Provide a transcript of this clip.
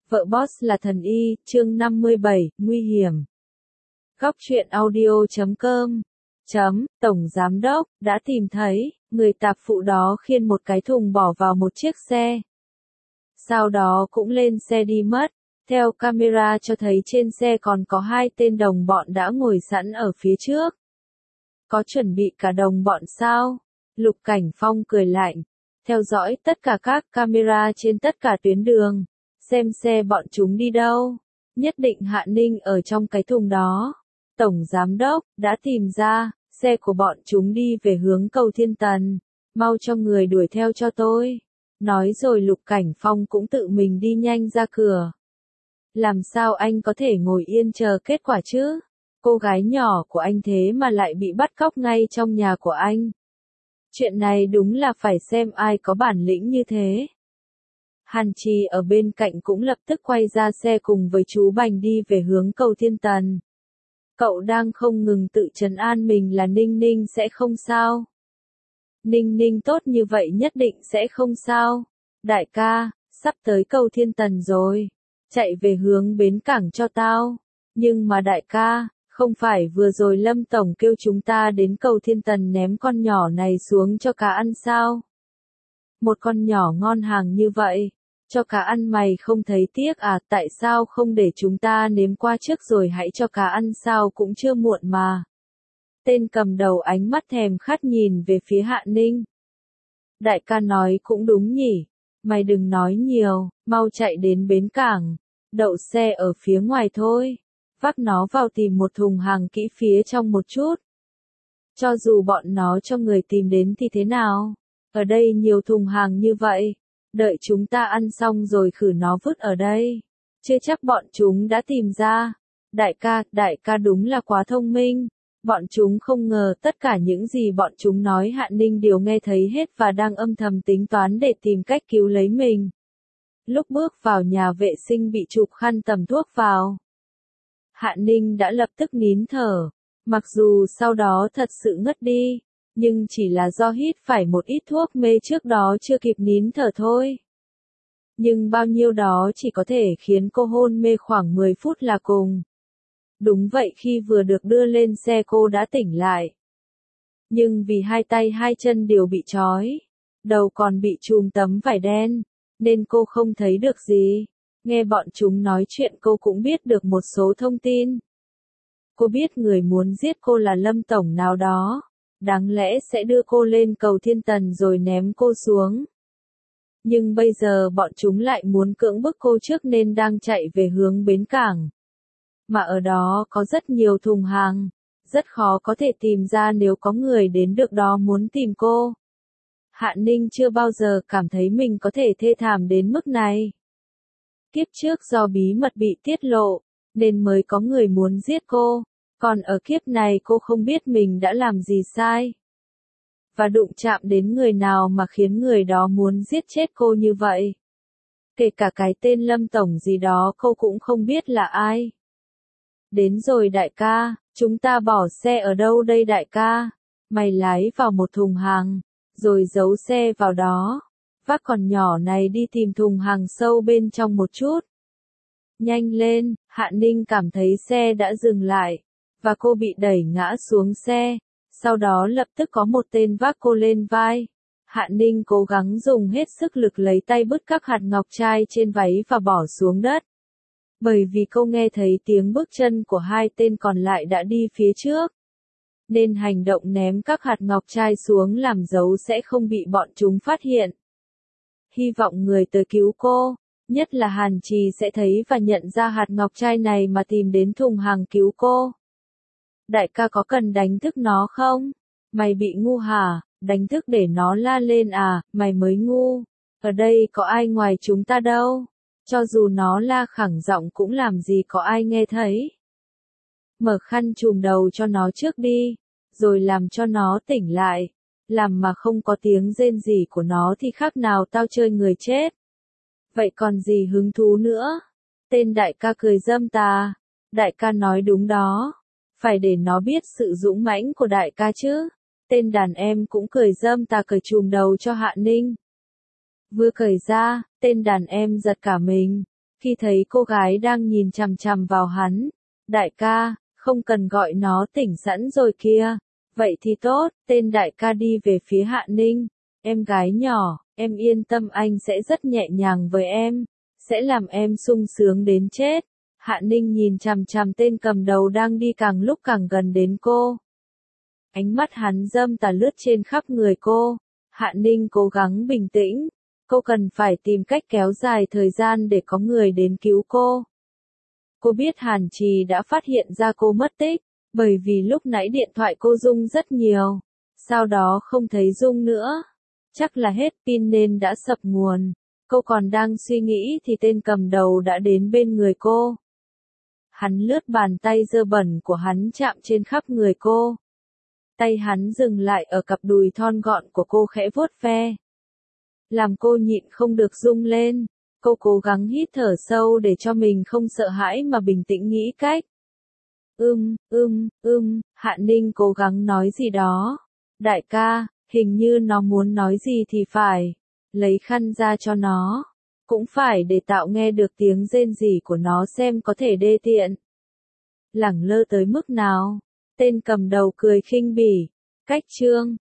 Vợ boss là thần y, chương 57, nguy hiểm. Góc truyện audio.com Tổng giám đốc đã tìm thấy, người tạp vụ đó khiêng một cái thùng bỏ vào một chiếc xe. Sau đó cũng lên xe đi mất. Theo camera cho thấy trên xe còn có 2 tên đồng bọn đã ngồi sẵn ở phía trước. Có chuẩn bị cả đồng bọn sao? Lục Cảnh Phong cười lạnh. Theo dõi tất cả các camera trên tất cả tuyến đường. Xem xe bọn chúng đi đâu. Nhất định Hạ Ninh ở trong cái thùng đó. Tổng giám đốc đã tìm ra, xe của bọn chúng đi về hướng cầu Thiên Tần. Mau cho người đuổi theo cho tôi. Nói rồi Lục Cảnh Phong cũng tự mình đi nhanh ra cửa. Làm sao anh có thể ngồi yên chờ kết quả chứ? Cô gái nhỏ của anh thế mà lại bị bắt cóc ngay trong nhà của anh. Chuyện này đúng là phải xem ai có bản lĩnh như thế. Hàn Trì ở bên cạnh cũng lập tức quay ra xe cùng với chú Bành đi về hướng cầu Thiên Tần. Cậu đang không ngừng tự trấn an mình là Ninh Ninh sẽ không sao. Ninh Ninh tốt như vậy nhất định sẽ không sao. Đại ca, sắp tới cầu Thiên Tần rồi. Chạy về hướng bến cảng cho tao. Nhưng mà đại ca, không phải vừa rồi Lâm Tổng kêu chúng ta đến cầu Thiên Tần ném con nhỏ này xuống cho cá ăn sao? Một con nhỏ ngon hàng như vậy, cho cá ăn mày không thấy tiếc à? Tại sao không để chúng ta nếm qua trước rồi hãy cho cá ăn sao cũng chưa muộn mà. Tên cầm đầu ánh mắt thèm khát nhìn về phía Hạ Ninh. Đại ca nói cũng đúng nhỉ, mày đừng nói nhiều, mau chạy đến bến cảng, đậu xe ở phía ngoài thôi. Vác nó vào tìm một thùng hàng kỹ phía trong một chút. Cho dù bọn nó cho người tìm đến thì thế nào? Ở đây nhiều thùng hàng như vậy. Đợi chúng ta ăn xong rồi khử nó vứt ở đây. Chưa chắc bọn chúng đã tìm ra. Đại ca đúng là quá thông minh. Bọn chúng không ngờ tất cả những gì bọn chúng nói Hạ Ninh đều nghe thấy hết và đang âm thầm tính toán để tìm cách cứu lấy mình. Lúc bước vào nhà vệ sinh bị chụp khăn tầm thuốc vào. Hạ Ninh đã lập tức nín thở, mặc dù sau đó thật sự ngất đi, nhưng chỉ là do hít phải một ít thuốc mê trước đó chưa kịp nín thở thôi. Nhưng bao nhiêu đó chỉ có thể khiến cô hôn mê khoảng 10 phút là cùng. Đúng vậy, khi vừa được đưa lên xe cô đã tỉnh lại. Nhưng vì 2 tay 2 chân đều bị trói, đầu còn bị trùm tấm vải đen, nên cô không thấy được gì. Nghe bọn chúng nói chuyện cô cũng biết được một số thông tin. Cô biết người muốn giết cô là Lâm Tổng nào đó. Đáng lẽ sẽ đưa cô lên cầu Thiên Tần rồi ném cô xuống. Nhưng bây giờ bọn chúng lại muốn cưỡng bức cô trước nên đang chạy về hướng bến cảng. Mà ở đó có rất nhiều thùng hàng. Rất khó có thể tìm ra nếu có người đến được đó muốn tìm cô. Hạ Ninh chưa bao giờ cảm thấy mình có thể thê thảm đến mức này. Kiếp trước do bí mật bị tiết lộ, nên mới có người muốn giết cô, còn ở kiếp này cô không biết mình đã làm gì sai. Và đụng chạm đến người nào mà khiến người đó muốn giết chết cô như vậy. Kể cả cái tên Lâm Tổng gì đó cô cũng không biết là ai. Đến rồi đại ca, chúng ta bỏ xe ở đâu đây đại ca? Mày lái vào một thùng hàng, rồi giấu xe vào đó. Vác con nhỏ này đi tìm thùng hàng sâu bên trong một chút. Nhanh lên, Hạ Ninh cảm thấy xe đã dừng lại, và cô bị đẩy ngã xuống xe, sau đó lập tức có một tên vác cô lên vai. Hạ Ninh cố gắng dùng hết sức lực lấy tay bứt các hạt ngọc trai trên váy và bỏ xuống đất. Bởi vì cô nghe thấy tiếng bước chân của 2 tên còn lại đã đi phía trước. Nên hành động ném các hạt ngọc trai xuống làm dấu sẽ không bị bọn chúng phát hiện. Hy vọng người tới cứu cô, nhất là Hàn Trì sẽ thấy và nhận ra hạt ngọc trai này mà tìm đến thùng hàng cứu cô. Đại ca có cần đánh thức nó không? Mày bị ngu hả? Đánh thức để nó la lên à? Mày mới ngu. Ở đây có ai ngoài chúng ta đâu. Cho dù nó la khẳng giọng cũng làm gì có ai nghe thấy. Mở khăn trùm đầu cho nó trước đi, rồi làm cho nó tỉnh lại. Làm mà không có tiếng rên rỉ của nó thì khác nào tao chơi người chết. Vậy còn gì hứng thú nữa? Tên đại ca cười râm tà. Đại ca nói đúng đó. Phải để nó biết sự dũng mãnh của đại ca chứ. Tên đàn em cũng cười râm tà cởi trùm đầu cho Hạ Ninh. Vừa cởi ra, tên đàn em giật cả mình. Khi thấy cô gái đang nhìn chằm chằm vào hắn, đại ca, không cần gọi nó tỉnh sẵn rồi kia. Vậy thì tốt, tên đại ca đi về phía Hạ Ninh. Em gái nhỏ, em yên tâm anh sẽ rất nhẹ nhàng với em, sẽ làm em sung sướng đến chết. Hạ Ninh nhìn chằm chằm tên cầm đầu đang đi càng lúc càng gần đến cô. Ánh mắt hắn dâm tà lướt trên khắp người cô. Hạ Ninh cố gắng bình tĩnh, cô cần phải tìm cách kéo dài thời gian để có người đến cứu cô. Cô biết Hàn Trì đã phát hiện ra cô mất tích, bởi vì lúc nãy điện thoại cô rung rất nhiều, sau đó không thấy rung nữa. Chắc là hết pin nên đã sập nguồn. Cô còn đang suy nghĩ thì tên cầm đầu đã đến bên người cô. Hắn lướt bàn tay dơ bẩn của hắn chạm trên khắp người cô. Tay hắn dừng lại ở cặp đùi thon gọn của cô khẽ vuốt ve. Làm cô nhịn không được rung lên. Cô cố gắng hít thở sâu để cho mình không sợ hãi mà bình tĩnh nghĩ cách. Hạ Ninh cố gắng nói gì đó. Đại ca, hình như nó muốn nói gì thì phải. Lấy khăn ra cho nó. Cũng phải để tạo nghe được tiếng rên rỉ của nó xem có thể đê tiện. Lẳng lơ tới mức nào. Tên cầm đầu cười khinh bỉ. Cách chương